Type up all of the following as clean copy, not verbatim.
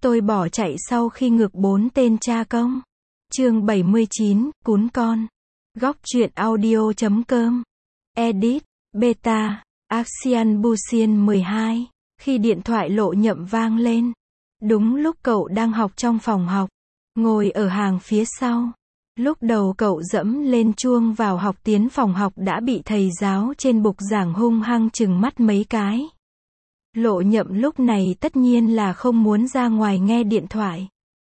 Tôi bỏ chạy sau khi ngược 4 tên cha công. Chương 79, cún con. Góc truyện audio.com. Edit, Beta, Axian Busian 12. Khi điện thoại Lộ Nhậm vang lên. Đúng lúc cậu đang học trong phòng học. Ngồi ở hàng phía sau. Lúc đầu cậu dẫm lên chuông vào học tiến phòng học đã bị thầy giáo trên bục giảng hung hăng trừng mắt mấy cái. Lộ Nhậm lúc này tất nhiên là không muốn ra ngoài nghe điện thoại.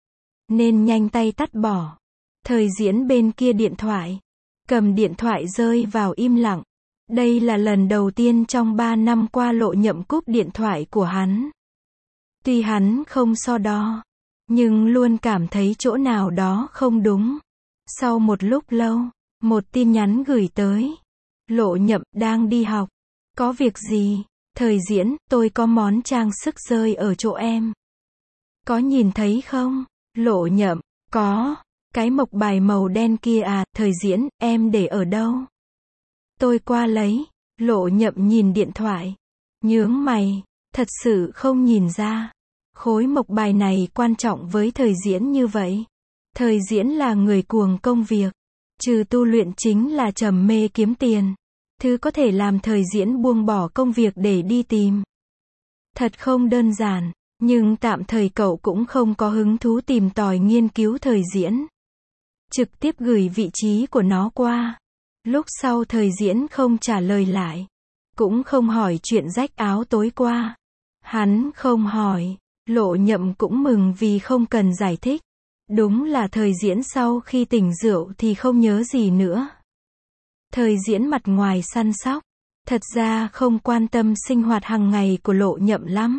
Nên nhanh tay tắt bỏ. Thời diễn bên kia điện thoại. Cầm điện thoại rơi vào im lặng. Đây là lần đầu tiên trong 3 năm qua Lộ Nhậm cúp điện thoại của hắn. Tuy hắn không so đo, nhưng luôn cảm thấy chỗ nào đó không đúng. Sau một lúc lâu, một tin nhắn gửi tới. Lộ Nhậm, đang đi học. Có việc gì? Thời diễn, tôi có món trang sức rơi ở chỗ em. Có nhìn thấy không? Lộ Nhậm, có. Cái mộc bài màu đen kia à? Thời diễn, em để ở đâu? Tôi qua lấy. Lộ Nhậm nhìn điện thoại. Nhướng mày. Thật sự không nhìn ra. Khối mộc bài này quan trọng với thời diễn như vậy. Thời diễn là người cuồng công việc. Trừ tu luyện chính là trầm mê kiếm tiền. Thứ có thể làm thời diễn buông bỏ công việc để đi tìm. Thật không đơn giản, nhưng tạm thời cậu cũng không có hứng thú tìm tòi nghiên cứu thời diễn. Trực tiếp gửi vị trí của nó qua. Lúc sau thời diễn không trả lời lại. Cũng không hỏi chuyện rách áo tối qua. Hắn không hỏi. Lộ Nhậm cũng mừng vì không cần giải thích. Đúng là thời diễn sau khi tỉnh rượu thì không nhớ gì nữa. Thời diễn mặt ngoài săn sóc. Thật ra không quan tâm sinh hoạt hàng ngày của Lộ Nhậm lắm.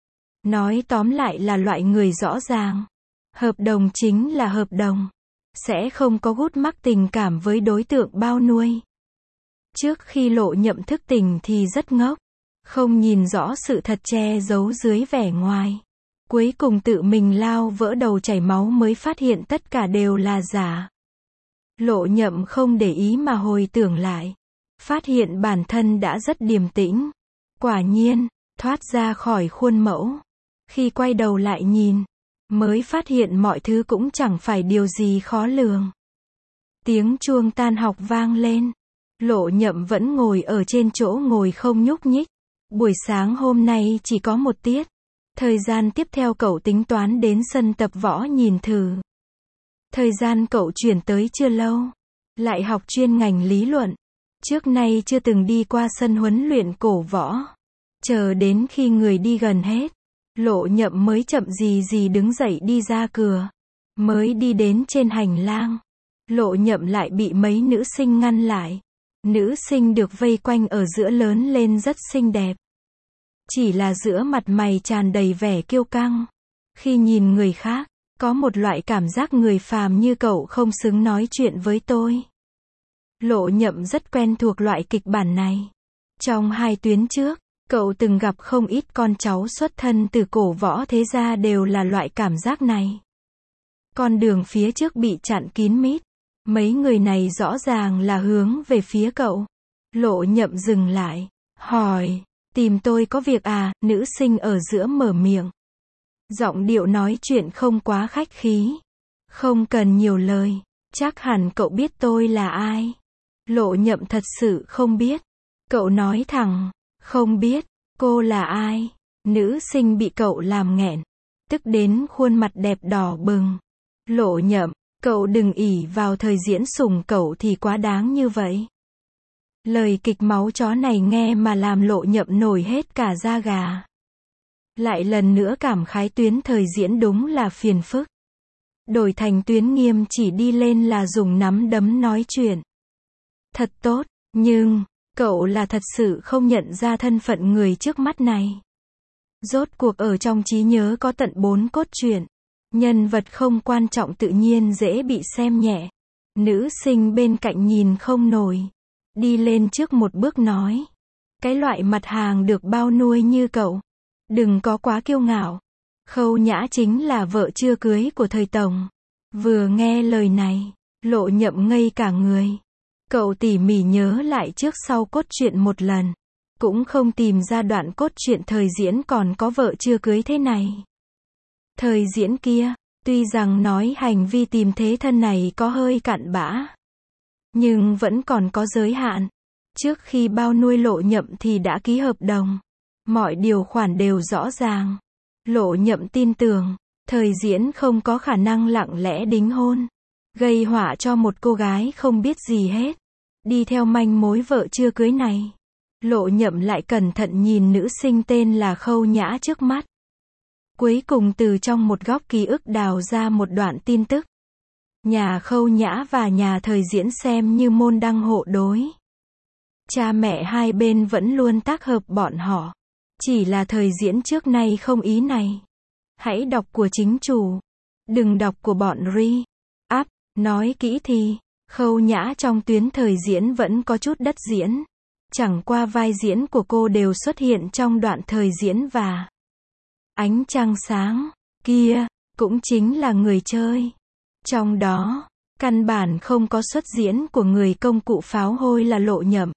Nói tóm lại là loại người rõ ràng. Hợp đồng chính là hợp đồng. Sẽ không có gút mắc tình cảm với đối tượng bao nuôi. Trước khi Lộ Nhậm thức tỉnh thì rất ngốc. Không nhìn rõ sự thật che giấu dưới vẻ ngoài. Cuối cùng tự mình lao vỡ đầu chảy máu mới phát hiện tất cả đều là giả. Lộ Nhậm không để ý mà hồi tưởng lại. Phát hiện bản thân đã rất điềm tĩnh. Quả nhiên, thoát ra khỏi khuôn mẫu. Khi quay đầu lại nhìn, mới phát hiện mọi thứ cũng chẳng phải điều gì khó lường. Tiếng chuông tan học vang lên. Lộ Nhậm vẫn ngồi ở trên chỗ ngồi không nhúc nhích. Buổi sáng hôm nay chỉ có một tiết. Thời gian tiếp theo cậu tính toán đến sân tập võ nhìn thử. Thời gian cậu chuyển tới chưa lâu. Lại học chuyên ngành lý luận. Trước nay chưa từng đi qua sân huấn luyện cổ võ. Chờ đến khi người đi gần hết. Lộ Nhậm mới chậm gì đứng dậy đi ra cửa. Mới đi đến trên hành lang. Lộ Nhậm lại bị mấy nữ sinh ngăn lại. Nữ sinh được vây quanh ở giữa lớn lên rất xinh đẹp. Chỉ là giữa mặt mày tràn đầy vẻ kiêu căng. Khi nhìn người khác, có một loại cảm giác người phàm như cậu không xứng nói chuyện với tôi. Lộ Nhậm rất quen thuộc loại kịch bản này. Trong 2 tuyến trước, cậu từng gặp không ít con cháu xuất thân từ cổ võ thế gia đều là loại cảm giác này. Con đường phía trước bị chặn kín mít. Mấy người này rõ ràng là hướng về phía cậu. Lộ Nhậm dừng lại, hỏi, tìm tôi có việc à? Nữ sinh ở giữa mở miệng. Giọng điệu nói chuyện không quá khách khí. Không cần nhiều lời, chắc hẳn cậu biết tôi là ai. Lộ Nhậm thật sự không biết. Cậu nói thẳng, không biết, cô là ai? Nữ sinh bị cậu làm nghẹn, tức đến khuôn mặt đẹp đỏ bừng. Lộ Nhậm, cậu đừng ỷ vào thời diễn sủng cậu thì quá đáng như vậy. Lời kịch máu chó này nghe mà làm Lộ Nhậm nổi hết cả da gà. Lại lần nữa cảm khái tuyến thời diễn đúng là phiền phức. Đổi thành tuyến nghiêm chỉ đi lên là dùng nắm đấm nói chuyện. Thật tốt, nhưng, cậu là thật sự không nhận ra thân phận người trước mắt này. Rốt cuộc ở trong trí nhớ có tận 4 cốt truyện. Nhân vật không quan trọng tự nhiên dễ bị xem nhẹ. Nữ sinh bên cạnh nhìn không nổi. Đi lên trước một bước nói. Cái loại mặt hàng được bao nuôi như cậu. Đừng có quá kiêu ngạo. Khâu Nhã chính là vợ chưa cưới của thời tổng. Vừa nghe lời này, Lộ Nhậm ngây cả người. Cậu tỉ mỉ nhớ lại trước sau cốt truyện một lần. Cũng không tìm ra đoạn cốt truyện thời diễn còn có vợ chưa cưới thế này. Thời diễn kia, tuy rằng nói hành vi tìm thế thân này có hơi cặn bã, nhưng vẫn còn có giới hạn. Trước khi bao nuôi Lộ Nhậm thì đã ký hợp đồng. Mọi điều khoản đều rõ ràng. Lộ Nhậm tin tưởng, Thời diễn không có khả năng lặng lẽ đính hôn, gây họa cho một cô gái không biết gì hết. Đi theo manh mối vợ chưa cưới này, Lộ Nhậm lại cẩn thận nhìn nữ sinh tên là Khâu Nhã trước mắt. Cuối cùng từ trong một góc ký ức đào ra một đoạn tin tức. Nhà Khâu Nhã và nhà Thời diễn xem như môn đăng hộ đối. Cha mẹ hai bên vẫn luôn tác hợp bọn họ. Chỉ là Thời diễn trước nay không ý này. Hãy đọc của chính chủ. Đừng đọc của bọn Ri. Áp, nói kỹ thì, Khâu Nhã trong tuyến Thời diễn vẫn có chút đất diễn. Chẳng qua vai diễn của cô đều xuất hiện trong đoạn Thời diễn và Ánh Trăng Sáng. Kia, cũng chính là người chơi. Trong đó, căn bản không có xuất diễn của người công cụ pháo hôi là Lộ Nhậm.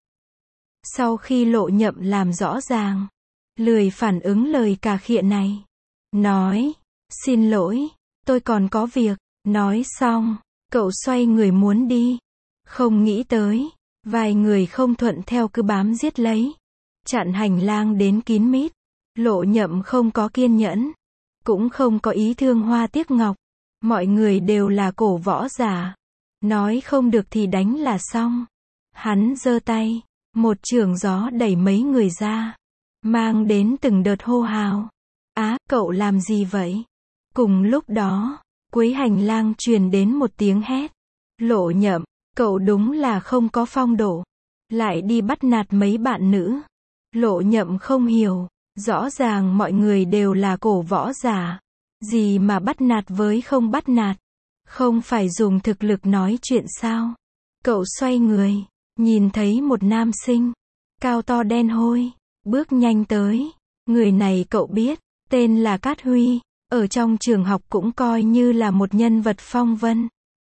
Sau khi Lộ Nhậm làm rõ ràng, lười phản ứng lời cà khịa này. Nói, xin lỗi, tôi còn có việc. Nói xong, cậu xoay người muốn đi. Không nghĩ tới, vài người không thuận theo cứ bám giết lấy. Chặn hành lang đến kín mít. Lộ Nhậm không có kiên nhẫn, cũng không có ý thương hoa tiếc ngọc. Mọi người đều là cổ võ giả. Nói không được thì đánh là xong. Hắn giơ tay, một chưởng gió đẩy mấy người ra, mang đến từng đợt hô hào. Á, cậu làm gì vậy? Cùng lúc đó, cuối hành lang truyền đến một tiếng hét. Lộ Nhậm, cậu đúng là không có phong độ. Lại đi bắt nạt mấy bạn nữ. Lộ Nhậm không hiểu, rõ ràng mọi người đều là cổ võ giả. Gì mà bắt nạt với không bắt nạt? Không phải dùng thực lực nói chuyện sao? Cậu xoay người, nhìn thấy một nam sinh, cao to đen hôi, bước nhanh tới. Người này cậu biết, tên là Cát Huy, ở trong trường học cũng coi như là một nhân vật phong vân.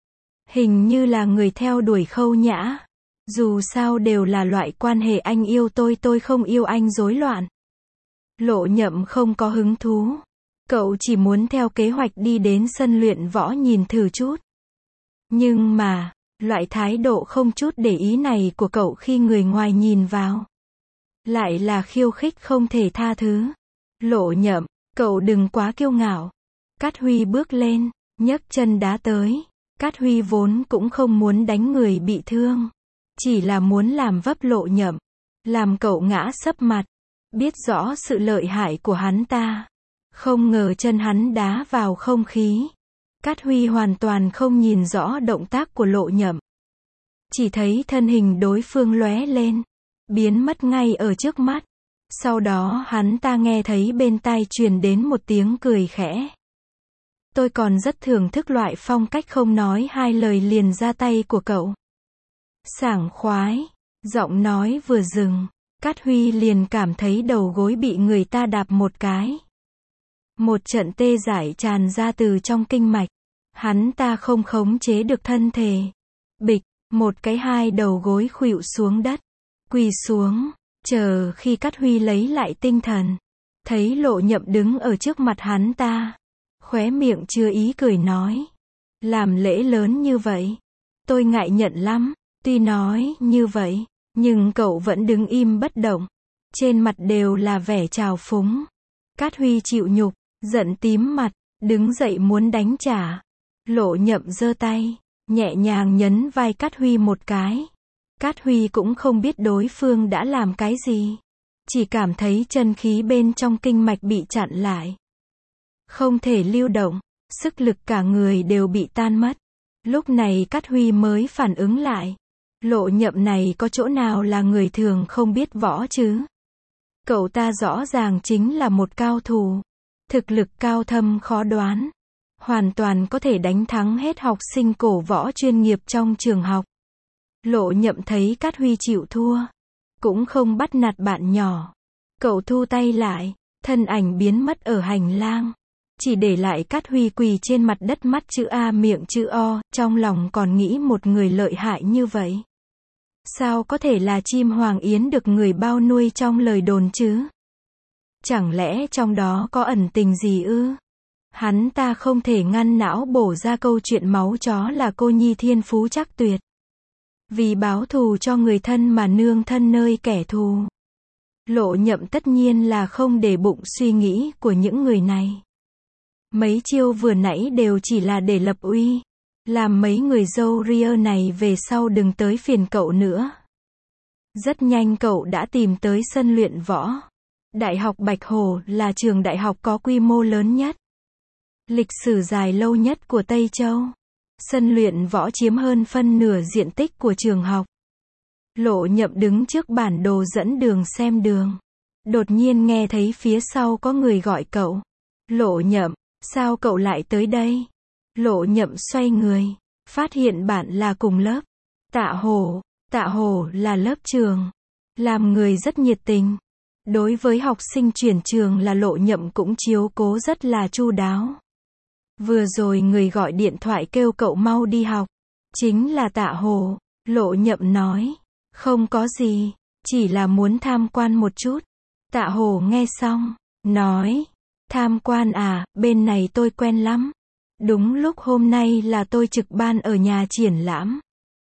Hình như là người theo đuổi Khâu Nhã. Dù sao đều là loại quan hệ anh yêu tôi không yêu anh rối loạn. Lộ Nhậm không có hứng thú. Cậu chỉ muốn theo kế hoạch đi đến sân luyện võ nhìn thử chút. Nhưng mà, loại thái độ không chút để ý này của cậu khi người ngoài nhìn vào, lại là khiêu khích không thể tha thứ. Lộ Nhậm, cậu đừng quá kiêu ngạo. Cát Huy bước lên, nhấc chân đá tới. Cát Huy vốn cũng không muốn đánh người bị thương, chỉ là muốn làm vấp Lộ Nhậm, làm cậu ngã sấp mặt. Biết rõ sự lợi hại của hắn ta, không ngờ chân hắn đá vào không khí. Cát Huy hoàn toàn không nhìn rõ động tác của Lộ Nhậm, chỉ thấy thân hình đối phương lóe lên, biến mất ngay ở trước mắt. Sau đó hắn ta nghe thấy bên tai truyền đến một tiếng cười khẽ. Tôi còn rất thưởng thức loại phong cách không nói hai lời liền ra tay của cậu. Sảng khoái. Giọng nói vừa dừng, Cát Huy liền cảm thấy đầu gối bị người ta đạp một cái. Một trận tê dại tràn ra từ trong kinh mạch. Hắn ta không khống chế được thân thể. Bịch, một cái hai đầu gối khuỵu xuống đất. Quỳ xuống, chờ khi Cát Huy lấy lại tinh thần. Thấy Lộ Nhậm đứng ở trước mặt hắn ta. Khóe miệng chưa ý cười nói. Làm lễ lớn như vậy, tôi ngại nhận lắm. Tuy nói như vậy, nhưng cậu vẫn đứng im bất động. Trên mặt đều là vẻ trào phúng. Cát Huy chịu nhục, giận tím mặt, đứng dậy muốn đánh trả. Lộ Nhậm giơ tay, nhẹ nhàng nhấn vai Cát Huy một cái. Cát Huy cũng không biết đối phương đã làm cái gì, chỉ cảm thấy chân khí bên trong kinh mạch bị chặn lại, không thể lưu động, sức lực cả người đều bị tan mất. Lúc này Cát Huy mới phản ứng lại. Lộ Nhậm này có chỗ nào là người thường không biết võ chứ? Cậu ta rõ ràng chính là một cao thủ. Thực lực cao thâm khó đoán. Hoàn toàn có thể đánh thắng hết học sinh cổ võ chuyên nghiệp trong trường học. Lộ Nhậm thấy Cát Huy chịu thua, cũng không bắt nạt bạn nhỏ. Cậu thu tay lại, thân ảnh biến mất ở hành lang. Chỉ để lại Cát Huy quỳ trên mặt đất mắt chữ A miệng chữ O, trong lòng còn nghĩ một người lợi hại như vậy. Sao có thể là chim hoàng yến được người bao nuôi trong lời đồn chứ? Chẳng lẽ trong đó có ẩn tình gì ư? Hắn ta không thể ngăn não bổ ra câu chuyện máu chó là cô nhi thiên phú chắc tuyệt. Vì báo thù cho người thân mà nương thân nơi kẻ thù. Lộ Nhậm tất nhiên là không để bụng suy nghĩ của những người này. Mấy chiêu vừa nãy đều chỉ là để lập uy. Làm mấy người dâu ria này về sau đừng tới phiền cậu nữa. Rất nhanh cậu đã tìm tới sân luyện võ. Đại học Bạch Hồ là trường đại học có quy mô lớn nhất. Lịch sử dài lâu nhất của Tây Châu. Sân luyện võ chiếm hơn phân nửa diện tích của trường học. Lộ Nhậm đứng trước bản đồ dẫn đường xem đường. Đột nhiên nghe thấy phía sau có người gọi cậu. Lộ Nhậm, sao cậu lại tới đây? Lộ Nhậm xoay người, phát hiện bạn là cùng lớp. Tạ Hổ là lớp trường. Làm người rất nhiệt tình. Đối với học sinh chuyển trường là Lộ Nhậm cũng chiếu cố rất là chu đáo. Vừa rồi người gọi điện thoại kêu cậu mau đi học. Chính là Tạ Hổ. Lộ Nhậm nói. Không có gì, chỉ là muốn tham quan một chút. Tạ Hổ nghe xong, nói. Tham quan à, bên này tôi quen lắm. Đúng lúc hôm nay là tôi trực ban ở nhà triển lãm.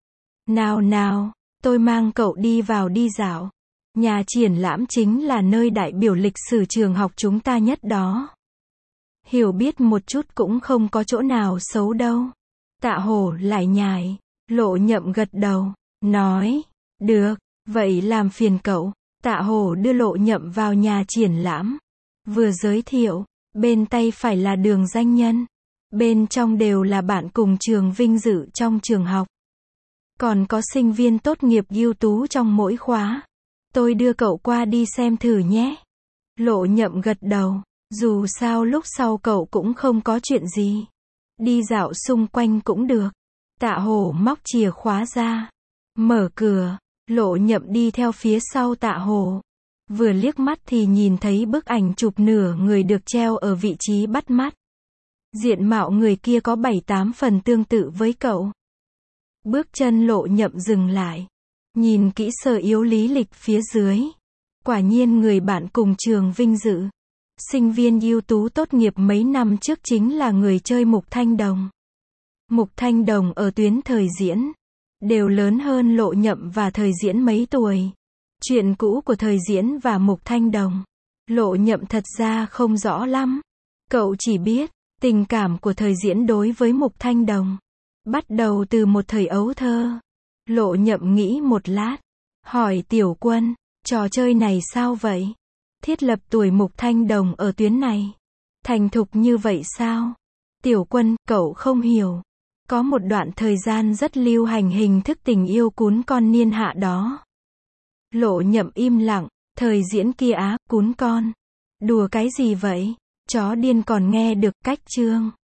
Nào, tôi mang cậu đi vào đi dạo. Nhà triển lãm chính là nơi đại biểu lịch sử trường học chúng ta nhất đó. Hiểu biết một chút cũng không có chỗ nào xấu đâu. Tạ Hổ lại nhải. Lộ Nhậm gật đầu, nói. Được, vậy làm phiền cậu. Tạ Hổ đưa Lộ Nhậm vào nhà triển lãm. Vừa giới thiệu, bên tay phải là đường danh nhân. Bên trong đều là bạn cùng trường vinh dự trong trường học. Còn có sinh viên tốt nghiệp ưu tú trong mỗi khóa. Tôi đưa cậu qua đi xem thử nhé. Lộ Nhậm gật đầu. Dù sao lúc sau cậu cũng không có chuyện gì. Đi dạo xung quanh cũng được. Tạ Hổ móc chìa khóa ra. Mở cửa. Lộ Nhậm đi theo phía sau Tạ Hổ. Vừa liếc mắt thì nhìn thấy bức ảnh chụp nửa người được treo ở vị trí bắt mắt. Diện mạo người kia có 7-8 phần tương tự với cậu. Bước chân Lộ Nhậm dừng lại. Nhìn kỹ sơ yếu lý lịch phía dưới. Quả nhiên người bạn cùng trường vinh dự. Sinh viên ưu tú tốt nghiệp mấy năm trước chính là người chơi Mục Thanh Đồng. Mục Thanh Đồng ở tuyến thời diễn. Đều lớn hơn Lộ Nhậm và thời diễn mấy tuổi. Chuyện cũ của thời diễn và Mục Thanh Đồng. Lộ Nhậm thật ra không rõ lắm. Cậu chỉ biết, tình cảm của thời diễn đối với Mục Thanh Đồng. Bắt đầu từ một thời ấu thơ. Lộ Nhậm nghĩ một lát. Hỏi Tiểu Quân, trò chơi này sao vậy? Thiết lập tuổi Mục Thanh Đồng ở tuyến này. Thành thục như vậy sao? Tiểu Quân, cậu không hiểu. Có một đoạn thời gian rất lưu hành hình thức tình yêu cún con niên hạ đó. Lộ Nhậm im lặng, thời diễn kia á, cún con. Đùa cái gì vậy? Chó điên còn nghe được cách chương.